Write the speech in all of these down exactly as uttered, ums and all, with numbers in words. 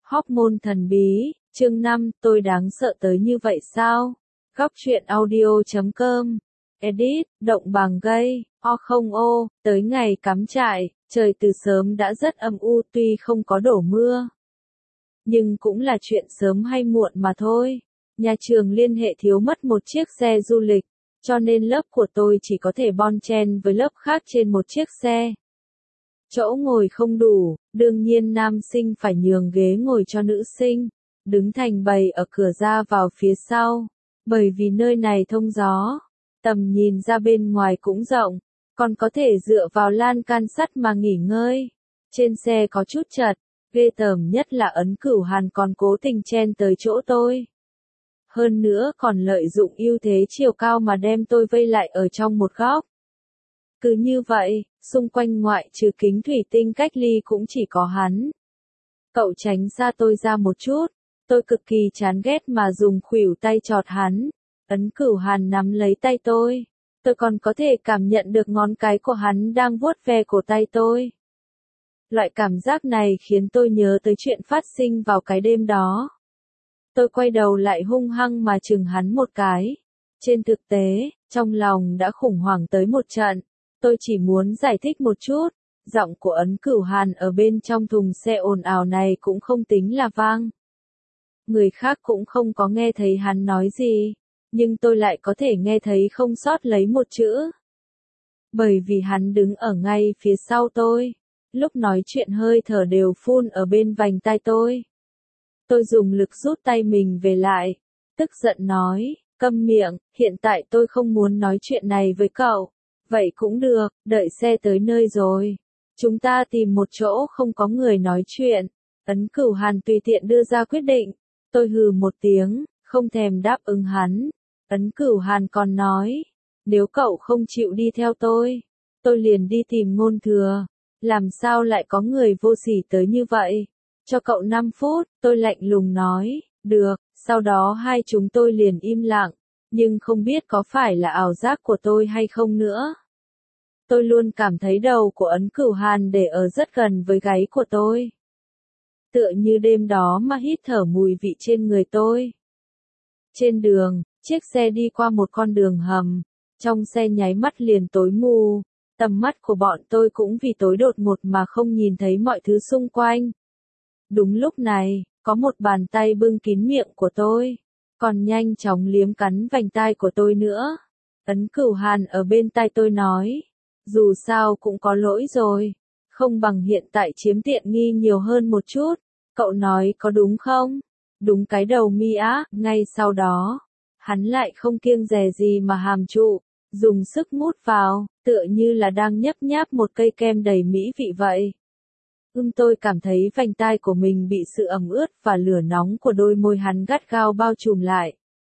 Hormone thần bí, chương năm, tôi đáng sợ tới như vậy sao? Góc truyện audio chấm com. Edit, động bằng gây, o không ô, tới ngày cắm trại, trời từ sớm đã rất âm u tuy không có đổ mưa. Nhưng cũng là chuyện sớm hay muộn mà thôi. Nhà trường liên hệ thiếu mất một chiếc xe du lịch, cho nên lớp của tôi chỉ có thể bon chen với lớp khác trên một chiếc xe. Chỗ ngồi không đủ, đương nhiên nam sinh phải nhường ghế ngồi cho nữ sinh, đứng thành bầy ở cửa ra vào phía sau, bởi vì nơi này thông gió, tầm nhìn ra bên ngoài cũng rộng, còn có thể dựa vào lan can sắt mà nghỉ ngơi. Trên xe có chút chật, ghê tởm nhất là Ấn Cửu Hàn còn cố tình chen tới chỗ tôi. Hơn nữa còn lợi dụng ưu thế chiều cao mà đem tôi vây lại ở trong một góc. Cứ như vậy, xung quanh ngoại trừ kính thủy tinh cách ly cũng chỉ có hắn. Cậu tránh xa tôi ra một chút, tôi cực kỳ chán ghét mà dùng khuỷu tay chọt hắn. Ấn Cửu Hàn nắm lấy tay tôi, tôi còn có thể cảm nhận được ngón cái của hắn đang vuốt ve cổ tay tôi. Loại cảm giác này khiến tôi nhớ tới chuyện phát sinh vào cái đêm đó. Tôi quay đầu lại hung hăng mà chừng hắn một cái. Trên thực tế, trong lòng đã khủng hoảng tới một trận. Tôi chỉ muốn giải thích một chút, giọng của Ấn Cửu Hàn ở bên trong thùng xe ồn ào này cũng không tính là vang. Người khác cũng không có nghe thấy hắn nói gì, nhưng tôi lại có thể nghe thấy không sót lấy một chữ. Bởi vì hắn đứng ở ngay phía sau tôi, lúc nói chuyện hơi thở đều phun ở bên vành tai tôi. Tôi dùng lực rút tay mình về lại, tức giận nói, câm miệng, hiện tại tôi không muốn nói chuyện này với cậu. Vậy cũng được, đợi xe tới nơi rồi. Chúng ta tìm một chỗ không có người nói chuyện. Ấn Cửu Hàn tùy tiện đưa ra quyết định. Tôi hừ một tiếng, không thèm đáp ứng hắn. Ấn Cửu Hàn còn nói, nếu cậu không chịu đi theo tôi, tôi liền đi tìm Ngôn Thừa. Làm sao lại có người vô sỉ tới như vậy? Cho cậu năm phút, tôi lạnh lùng nói, được, sau đó hai chúng tôi liền im lặng. Nhưng không biết có phải là ảo giác của tôi hay không nữa. Tôi luôn cảm thấy đầu của Ấn Cửu Hàn để ở rất gần với gáy của tôi. Tựa như đêm đó mà hít thở mùi vị trên người tôi. Trên đường, chiếc xe đi qua một con đường hầm. Trong xe nháy mắt liền tối mù. Tầm mắt của bọn tôi cũng vì tối đột ngột mà không nhìn thấy mọi thứ xung quanh. Đúng lúc này, có một bàn tay bưng kín miệng của tôi. Còn nhanh chóng liếm cắn vành tai của tôi nữa. Ấn Cửu Hàn ở bên tai tôi nói, dù sao cũng có lỗi rồi, không bằng hiện tại chiếm tiện nghi nhiều hơn một chút, cậu nói có đúng không? Đúng cái đầu mi á, ngay sau đó, hắn lại không kiêng dè gì mà hàm trụ, dùng sức mút vào, tựa như là đang nhấp nháp một cây kem đầy mỹ vị vậy. Ưm tôi cảm thấy vành tai của mình bị sự ẩm ướt và lửa nóng của đôi môi hắn gắt gao bao trùm lại.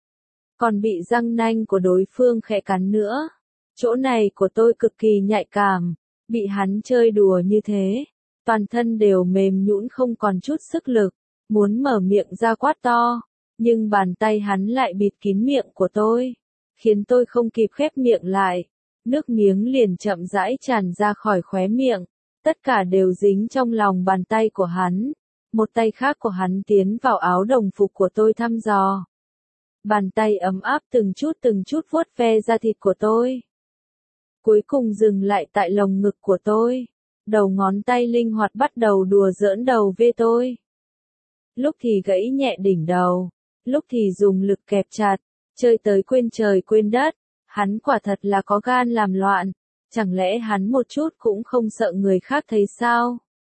Còn bị răng nanh của đối phương khẽ cắn nữa. Chỗ này của tôi cực kỳ nhạy cảm, bị hắn chơi đùa như thế. Toàn thân đều mềm nhũn không còn chút sức lực, muốn mở miệng ra quát to. Nhưng bàn tay hắn lại bịt kín miệng của tôi, khiến tôi không kịp khép miệng lại. Nước miếng liền chậm rãi tràn ra khỏi khóe miệng. Tất cả đều dính trong lòng bàn tay của hắn. Một tay khác của hắn tiến vào áo đồng phục của tôi thăm dò. Bàn tay ấm áp từng chút từng chút vuốt ve da thịt của tôi. Cuối cùng dừng lại tại lồng ngực của tôi. Đầu ngón tay linh hoạt bắt đầu đùa giỡn đầu ve tôi. Lúc thì gãy nhẹ đỉnh đầu. Lúc thì dùng lực kẹp chặt. Chơi tới quên trời quên đất. Hắn quả thật là có gan làm loạn. Chẳng lẽ hắn một chút cũng không sợ người khác thấy sao?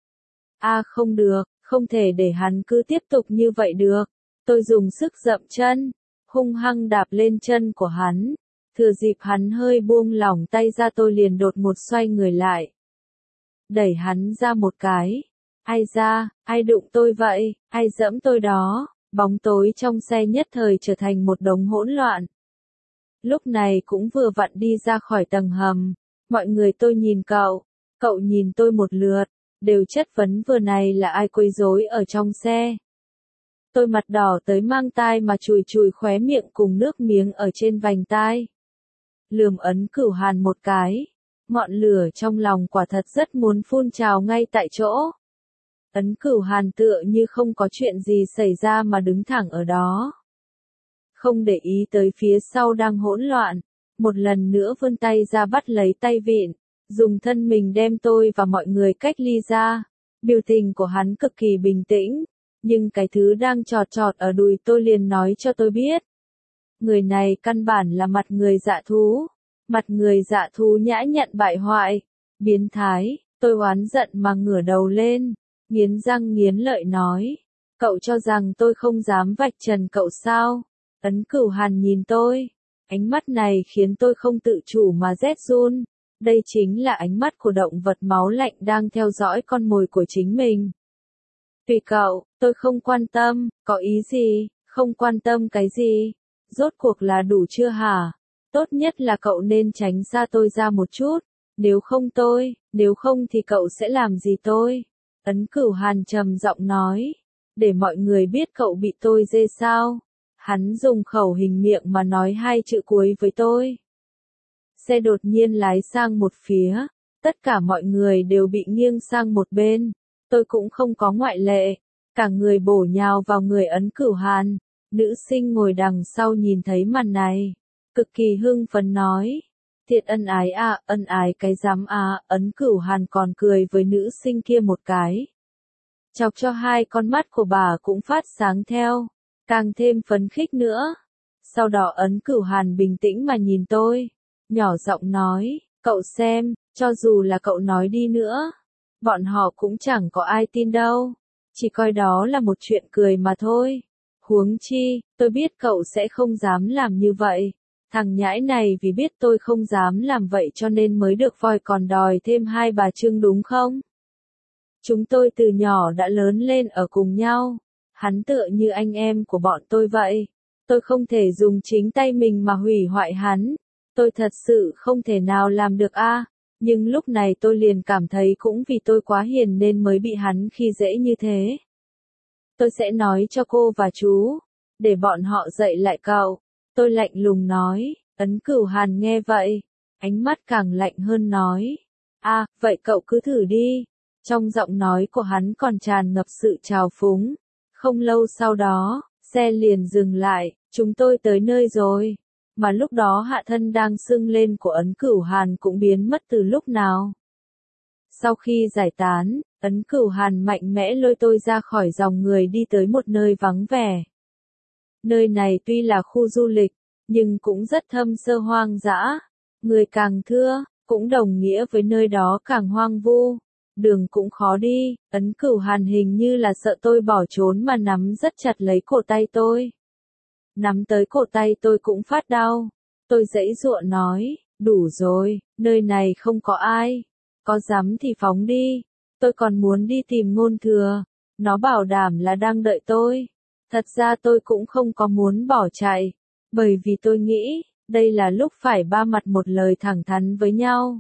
A à, không được, không thể để hắn cứ tiếp tục như vậy được. Tôi dùng sức dậm chân, hung hăng đạp lên chân của hắn. Thừa dịp hắn hơi buông lỏng tay ra tôi liền đột ngột xoay người lại. Đẩy hắn ra một cái. Ai ra, ai đụng tôi vậy, ai dẫm tôi đó. Bóng tối trong xe nhất thời trở thành một đống hỗn loạn. Lúc này cũng vừa vặn đi ra khỏi tầng hầm. Mọi người tôi nhìn cậu, cậu nhìn tôi một lượt, đều chất vấn vừa này là ai quấy rối ở trong xe. Tôi mặt đỏ tới mang tai mà chùi chùi khóe miệng cùng nước miếng ở trên vành tai. Lườm Ấn Cửu Hàn một cái, ngọn lửa trong lòng quả thật rất muốn phun trào ngay tại chỗ. Ấn Cửu Hàn tựa như không có chuyện gì xảy ra mà đứng thẳng ở đó. Không để ý tới phía sau đang hỗn loạn, một lần nữa vươn tay ra bắt lấy tay vịn, dùng thân mình đem tôi và mọi người cách ly ra. Biểu tình của hắn cực kỳ bình tĩnh, nhưng cái thứ đang trọt trọt ở đùi tôi liền nói cho tôi biết. Người này căn bản là mặt người dạ thú, mặt người dạ thú nhã nhặn bại hoại, biến thái. Tôi oán giận mà ngửa đầu lên, nghiến răng nghiến lợi nói, cậu cho rằng tôi không dám vạch trần cậu sao? Ấn Cửu Hàn nhìn tôi, ánh mắt này khiến tôi không tự chủ mà rét run. Đây chính là ánh mắt của động vật máu lạnh đang theo dõi con mồi của chính mình. Tùy cậu, tôi không quan tâm, có ý gì, không quan tâm cái gì, rốt cuộc là đủ chưa hả? Tốt nhất là cậu nên tránh xa tôi ra một chút, nếu không tôi, nếu không thì cậu sẽ làm gì tôi? Ấn Cửu Hàn trầm giọng nói, để mọi người biết cậu bị tôi dê sao? Hắn dùng khẩu hình miệng mà nói hai chữ cuối với tôi. Xe đột nhiên lái sang một phía, tất cả mọi người đều bị nghiêng sang một bên, tôi cũng không có ngoại lệ, cả người bổ nhào vào người Ấn Cửu Hàn. Nữ sinh ngồi đằng sau nhìn thấy màn này, cực kỳ hưng phấn nói, thiệt ân ái à, ân ái cái dám à, Ấn Cửu Hàn còn cười với nữ sinh kia một cái, chọc cho hai con mắt của bà cũng phát sáng theo, càng thêm phấn khích nữa. Sau đó Ấn Cửu Hàn bình tĩnh mà nhìn tôi, nhỏ giọng nói, cậu xem, cho dù là cậu nói đi nữa, bọn họ cũng chẳng có ai tin đâu, chỉ coi đó là một chuyện cười mà thôi. Huống chi, tôi biết cậu sẽ không dám làm như vậy. Thằng nhãi này vì biết tôi không dám làm vậy cho nên mới được voi còn đòi thêm hai bà trưng đúng không? Chúng tôi từ nhỏ đã lớn lên ở cùng nhau. Hắn tựa như anh em của bọn tôi vậy. Tôi không thể dùng chính tay mình mà hủy hoại hắn. Tôi thật sự không thể nào làm được a. À. Nhưng lúc này tôi liền cảm thấy cũng vì tôi quá hiền nên mới bị hắn khi dễ như thế. Tôi sẽ nói cho cô và chú, để bọn họ dạy lại cậu. Tôi lạnh lùng nói, Ấn Cửu Hàn nghe vậy, ánh mắt càng lạnh hơn nói, a, à, vậy cậu cứ thử đi. Trong giọng nói của hắn còn tràn ngập sự trào phúng. Không lâu sau đó, xe liền dừng lại, chúng tôi tới nơi rồi. Mà lúc đó hạ thân đang sưng lên của Ấn Cửu Hàn cũng biến mất từ lúc nào. Sau khi giải tán, Ấn Cửu Hàn mạnh mẽ lôi tôi ra khỏi dòng người đi tới một nơi vắng vẻ. Nơi này tuy là khu du lịch, nhưng cũng rất thâm sơ hoang dã. Người càng thưa, cũng đồng nghĩa với nơi đó càng hoang vu. Đường cũng khó đi, Ấn Cửu Hàn hình như là sợ tôi bỏ trốn mà nắm rất chặt lấy cổ tay tôi. Nắm tới cổ tay tôi cũng phát đau. Tôi giãy giụa nói, đủ rồi, nơi này không có ai. Có dám thì phóng đi. Tôi còn muốn đi tìm Ngôn Thừa. Nó bảo đảm là đang đợi tôi. Thật ra tôi cũng không có muốn bỏ chạy. Bởi vì tôi nghĩ, đây là lúc phải ba mặt một lời thẳng thắn với nhau.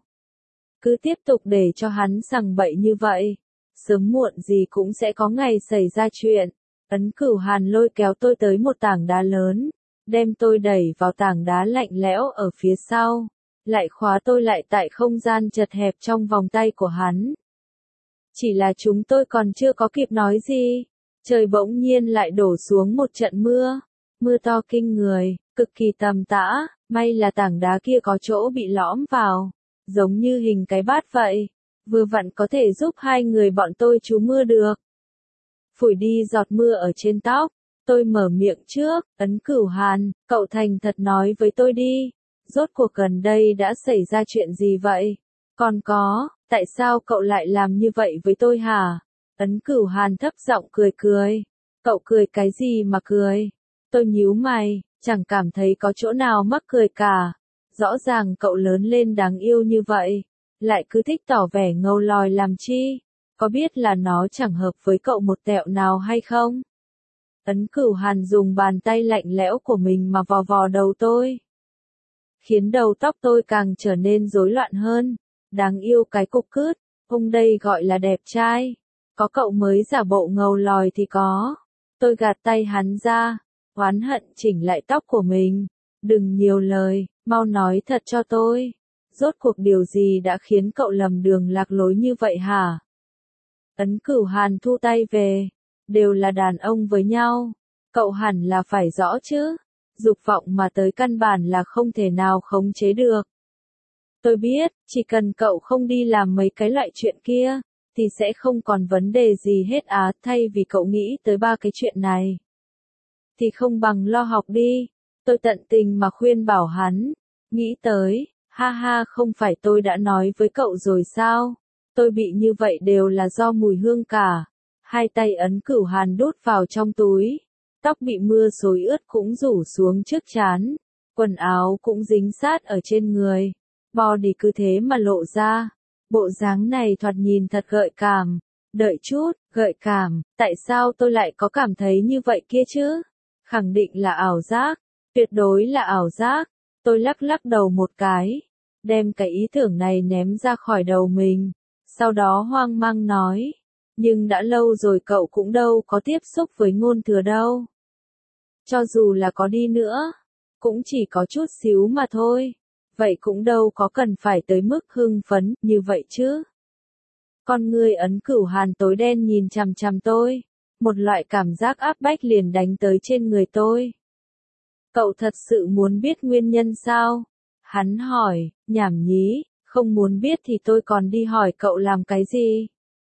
Cứ tiếp tục để cho hắn sằng bậy như vậy. Sớm muộn gì cũng sẽ có ngày xảy ra chuyện. Ấn Cửu Hàn lôi kéo tôi tới một tảng đá lớn. Đem tôi đẩy vào tảng đá lạnh lẽo ở phía sau. Lại khóa tôi lại tại không gian chật hẹp trong vòng tay của hắn. Chỉ là chúng tôi còn chưa có kịp nói gì. Trời bỗng nhiên lại đổ xuống một trận mưa. Mưa to kinh người, cực kỳ tầm tã. May là tảng đá kia có chỗ bị lõm vào. Giống như hình cái bát vậy. Vừa vặn có thể giúp hai người bọn tôi trú mưa được. Phủi đi giọt mưa ở trên tóc. Tôi mở miệng trước, Ấn Cửu Hàn, cậu thành thật nói với tôi đi. Rốt cuộc gần đây đã xảy ra chuyện gì vậy? Còn có, tại sao cậu lại làm như vậy với tôi hả? Ấn Cửu Hàn thấp giọng cười cười. Cậu cười cái gì mà cười? Tôi nhíu mày, chẳng cảm thấy có chỗ nào mắc cười cả. Rõ ràng cậu lớn lên đáng yêu như vậy, lại cứ thích tỏ vẻ ngầu lòi làm chi? Có biết là nó chẳng hợp với cậu một tẹo nào hay không? Ấn Cửu Hàn dùng bàn tay lạnh lẽo của mình mà vò vò đầu tôi. Khiến đầu tóc tôi càng trở nên rối loạn hơn. Đáng yêu cái cục cứt, ông đây gọi là đẹp trai. Có cậu mới giả bộ ngầu lòi thì có. Tôi gạt tay hắn ra, oán hận chỉnh lại tóc của mình. Đừng nhiều lời, mau nói thật cho tôi. Rốt cuộc điều gì đã khiến cậu lầm đường lạc lối như vậy hả? Ấn Cửu Hàn thu tay về. Đều là đàn ông với nhau. Cậu hẳn là phải rõ chứ. Dục vọng mà tới căn bản là không thể nào khống chế được. Tôi biết, chỉ cần cậu không đi làm mấy cái loại chuyện kia, thì sẽ không còn vấn đề gì hết á. Thay vì cậu nghĩ tới ba cái chuyện này, thì không bằng lo học đi. Tôi tận tình mà khuyên bảo hắn. Nghĩ tới, ha ha, không phải tôi đã nói với cậu rồi sao? Tôi bị như vậy đều là do mùi hương cả. Hai tay Ấn Cửu Hàn đút vào trong túi. Tóc bị mưa xối ướt cũng rủ xuống trước trán. Quần áo cũng dính sát ở trên người. Body cứ thế mà lộ ra. Bộ dáng này thoạt nhìn thật gợi cảm. Đợi chút, gợi cảm, tại sao tôi lại có cảm thấy như vậy kia chứ? Khẳng định là ảo giác. Tuyệt đối là ảo giác. Tôi lắc lắc đầu một cái. Đem cái ý tưởng này ném ra khỏi đầu mình. Sau đó hoang mang nói. Nhưng đã lâu rồi cậu cũng đâu có tiếp xúc với Ngôn Thừa đâu. Cho dù là có đi nữa, cũng chỉ có chút xíu mà thôi. Vậy cũng đâu có cần phải tới mức hưng phấn như vậy chứ. Con người Ấn Cửu Hàn tối đen nhìn chằm chằm tôi. Một loại cảm giác áp bách liền đánh tới trên người tôi. Cậu thật sự muốn biết nguyên nhân sao? Hắn hỏi, nhảm nhí, không muốn biết thì tôi còn đi hỏi cậu làm cái gì?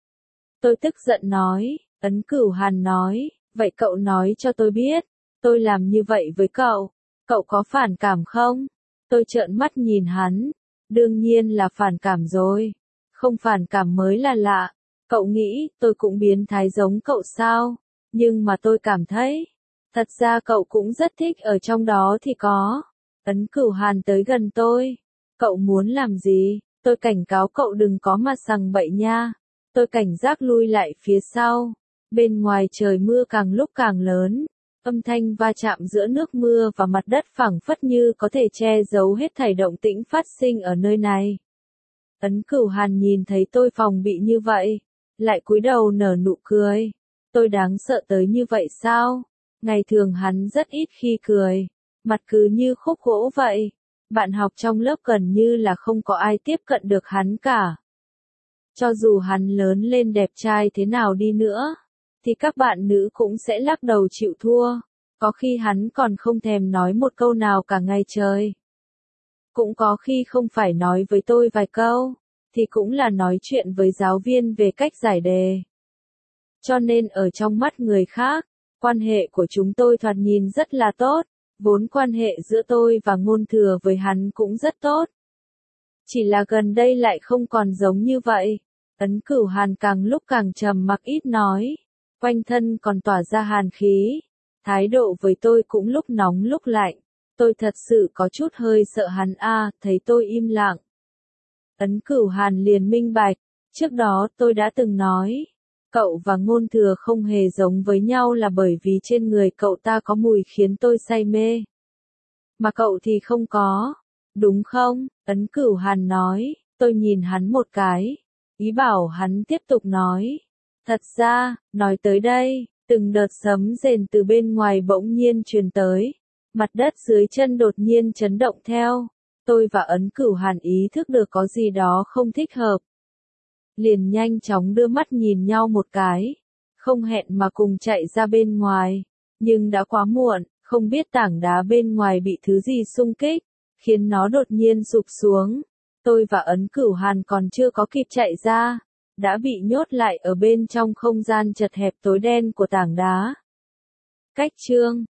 Tôi tức giận nói, Ấn Cửu Hàn nói, vậy cậu nói cho tôi biết, tôi làm như vậy với cậu, cậu có phản cảm không? Tôi trợn mắt nhìn hắn, đương nhiên là phản cảm rồi, không phản cảm mới là lạ, cậu nghĩ tôi cũng biến thái giống cậu sao? Nhưng mà tôi cảm thấy, thật ra cậu cũng rất thích ở trong đó thì có. Ấn Cửu Hàn tới gần tôi, cậu muốn làm gì? Tôi cảnh cáo cậu đừng có mà sằng bậy nha. Tôi cảnh giác lui lại phía sau. Bên ngoài trời mưa càng lúc càng lớn. Âm thanh va chạm giữa nước mưa và mặt đất phẳng phất như có thể che giấu hết thảy động tĩnh phát sinh ở nơi này. Ấn Cửu Hàn nhìn thấy tôi phòng bị như vậy, lại cúi đầu nở nụ cười. Tôi đáng sợ tới như vậy sao? Ngày thường hắn rất ít khi cười, mặt cứ như khúc gỗ vậy. Bạn học trong lớp gần như là không có ai tiếp cận được hắn cả. Cho dù hắn lớn lên đẹp trai thế nào đi nữa, thì các bạn nữ cũng sẽ lắc đầu chịu thua. Có khi hắn còn không thèm nói một câu nào cả ngày trời. Cũng có khi không phải nói với tôi vài câu, thì cũng là nói chuyện với giáo viên về cách giải đề. Cho nên ở trong mắt người khác, quan hệ của chúng tôi thoạt nhìn rất là tốt. Vốn quan hệ giữa tôi và Ngôn Thừa với hắn cũng rất tốt. Chỉ là gần đây lại không còn giống như vậy. Ấn Cửu Hàn càng lúc càng trầm mặc ít nói. Quanh thân còn tỏa ra hàn khí. Thái độ với tôi cũng lúc nóng lúc lạnh. Tôi thật sự có chút hơi sợ hắn a, thấy tôi im lặng. Ấn Cửu Hàn liền minh bạch. Trước đó tôi đã từng nói. Cậu và Ngôn Thừa không hề giống với nhau là bởi vì trên người cậu ta có mùi khiến tôi say mê. Mà cậu thì không có. Đúng không? Ấn Cửu Hàn nói. Tôi nhìn hắn một cái. Ý bảo hắn tiếp tục nói. Thật ra, nói tới đây, từng đợt sấm rền từ bên ngoài bỗng nhiên truyền tới. Mặt đất dưới chân đột nhiên chấn động theo. Tôi và Ấn Cửu Hàn ý thức được có gì đó không thích hợp. Liền nhanh chóng đưa mắt nhìn nhau một cái. Không hẹn mà cùng chạy ra bên ngoài. Nhưng đã quá muộn, không biết tảng đá bên ngoài bị thứ gì xung kích, khiến nó đột nhiên sụp xuống. Tôi và Ấn Cửu Hàn còn chưa có kịp chạy ra, đã bị nhốt lại ở bên trong không gian chật hẹp tối đen của tảng đá. Cách chương